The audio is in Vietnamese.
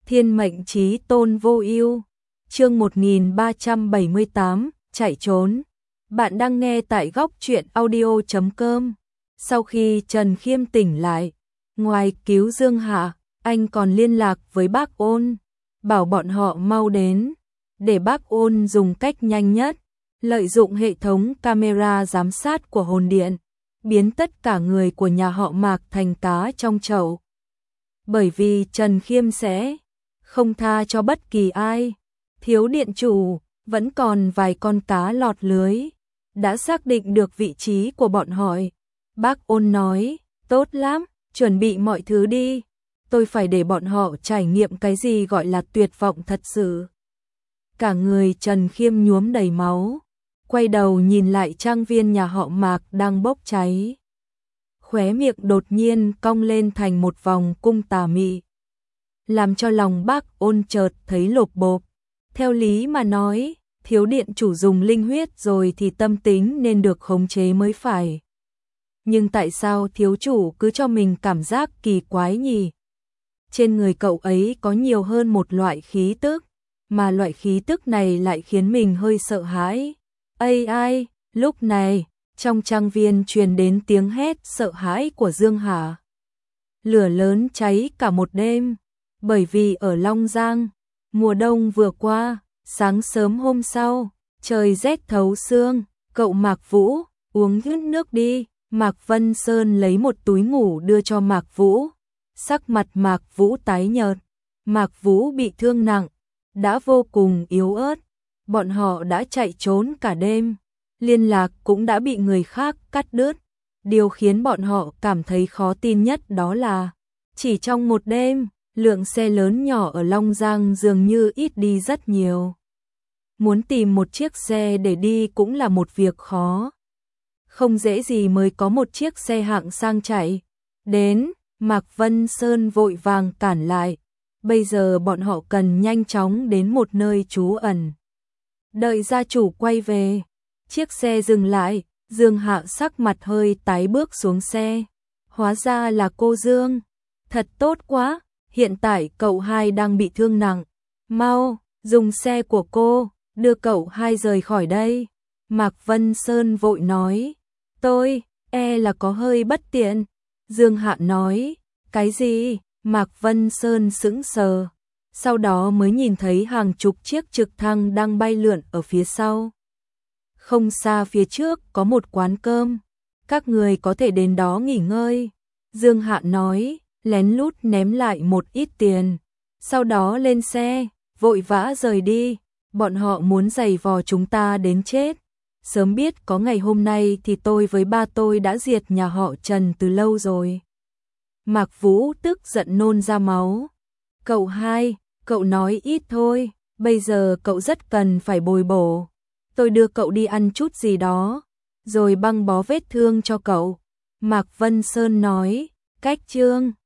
Thiên mệnh chí tôn vô ưu. Chương 1378, chạy trốn. Bạn đang nghe tại góc truyện audio.com. Sau khi Trần Khiêm tỉnh lại, ngoài cứu Dương Hạ, anh còn liên lạc với bác Ôn, bảo bọn họ mau đến, để bác Ôn dùng cách nhanh nhất, lợi dụng hệ thống camera giám sát của hồn điện, biến tất cả người của nhà họ Mạc thành cá trong chậu. Bởi vì Trần Khiêm sẽ không tha cho bất kỳ ai. Thiếu điện chủ, vẫn còn vài con cá lọt lưới, đã xác định được vị trí của bọn họ. Bác Ôn nói, tốt lắm, chuẩn bị mọi thứ đi. Tôi phải để bọn họ trải nghiệm cái gì gọi là tuyệt vọng thật sự. Cả người Trần Khiêm nhuốm đầy máu, quay đầu nhìn lại trang viên nhà họ Mạc đang bốc cháy. Khóe miệng đột nhiên cong lên thành một vòng cung tà mị, làm cho lòng bác Ôn chợt thấy lộp bộp. Theo lý mà nói, thiếu điện chủ dùng linh huyết rồi thì tâm tính nên được khống chế mới phải. Nhưng tại sao thiếu chủ cứ cho mình cảm giác kỳ quái nhỉ? Trên người cậu ấy có nhiều hơn một loại khí tức, mà loại khí tức này lại khiến mình hơi sợ hãi. Ai, lúc này, trong trang viên truyền đến tiếng hét sợ hãi của Dương Hà. Lửa lớn cháy cả một đêm, bởi vì ở Long Giang, mùa đông vừa qua, sáng sớm hôm sau, trời rét thấu xương, cậu Mạc Vũ, uống hết nước đi. Mạc Vân Sơn lấy một túi ngủ đưa cho Mạc Vũ, sắc mặt Mạc Vũ tái nhợt, Mạc Vũ bị thương nặng, đã vô cùng yếu ớt, bọn họ đã chạy trốn cả đêm, liên lạc cũng đã bị người khác cắt đứt. Điều khiến bọn họ cảm thấy khó tin nhất đó là, chỉ trong một đêm, lượng xe lớn nhỏ ở Long Giang dường như ít đi rất nhiều. Muốn tìm một chiếc xe để đi cũng là một việc khó. Không dễ gì mới có một chiếc xe hạng sang chạy đến. Mạc Vân Sơn vội vàng cản lại. Bây giờ bọn họ cần nhanh chóng đến một nơi trú ẩn. Đợi gia chủ quay về, chiếc xe dừng lại, Dương Hạ sắc mặt hơi tái bước xuống xe. Hóa ra là cô Dương. Thật tốt quá, hiện tại cậu hai đang bị thương nặng. Mau, dùng xe của cô, đưa cậu hai rời khỏi đây. Mạc Vân Sơn vội nói. Tôi, là có hơi bất tiện. Dương Hạ nói, cái gì? Mạc Vân Sơn sững sờ, sau đó mới nhìn thấy hàng chục chiếc trực thăng đang bay lượn ở phía sau. Không xa phía trước có một quán cơm, các người có thể đến đó nghỉ ngơi. Dương Hạ nói, lén lút ném lại một ít tiền, sau đó lên xe, vội vã rời đi. Bọn họ muốn giày vò chúng ta đến chết. Sớm biết có ngày hôm nay thì tôi với ba tôi đã diệt nhà họ Trần từ lâu rồi. Mạc Vũ tức giận nôn ra máu. Cậu hai, cậu nói ít thôi, bây giờ cậu rất cần phải bồi bổ. Tôi đưa cậu đi ăn chút gì đó, rồi băng bó vết thương cho cậu. Mạc Vân Sơn nói, cách chương.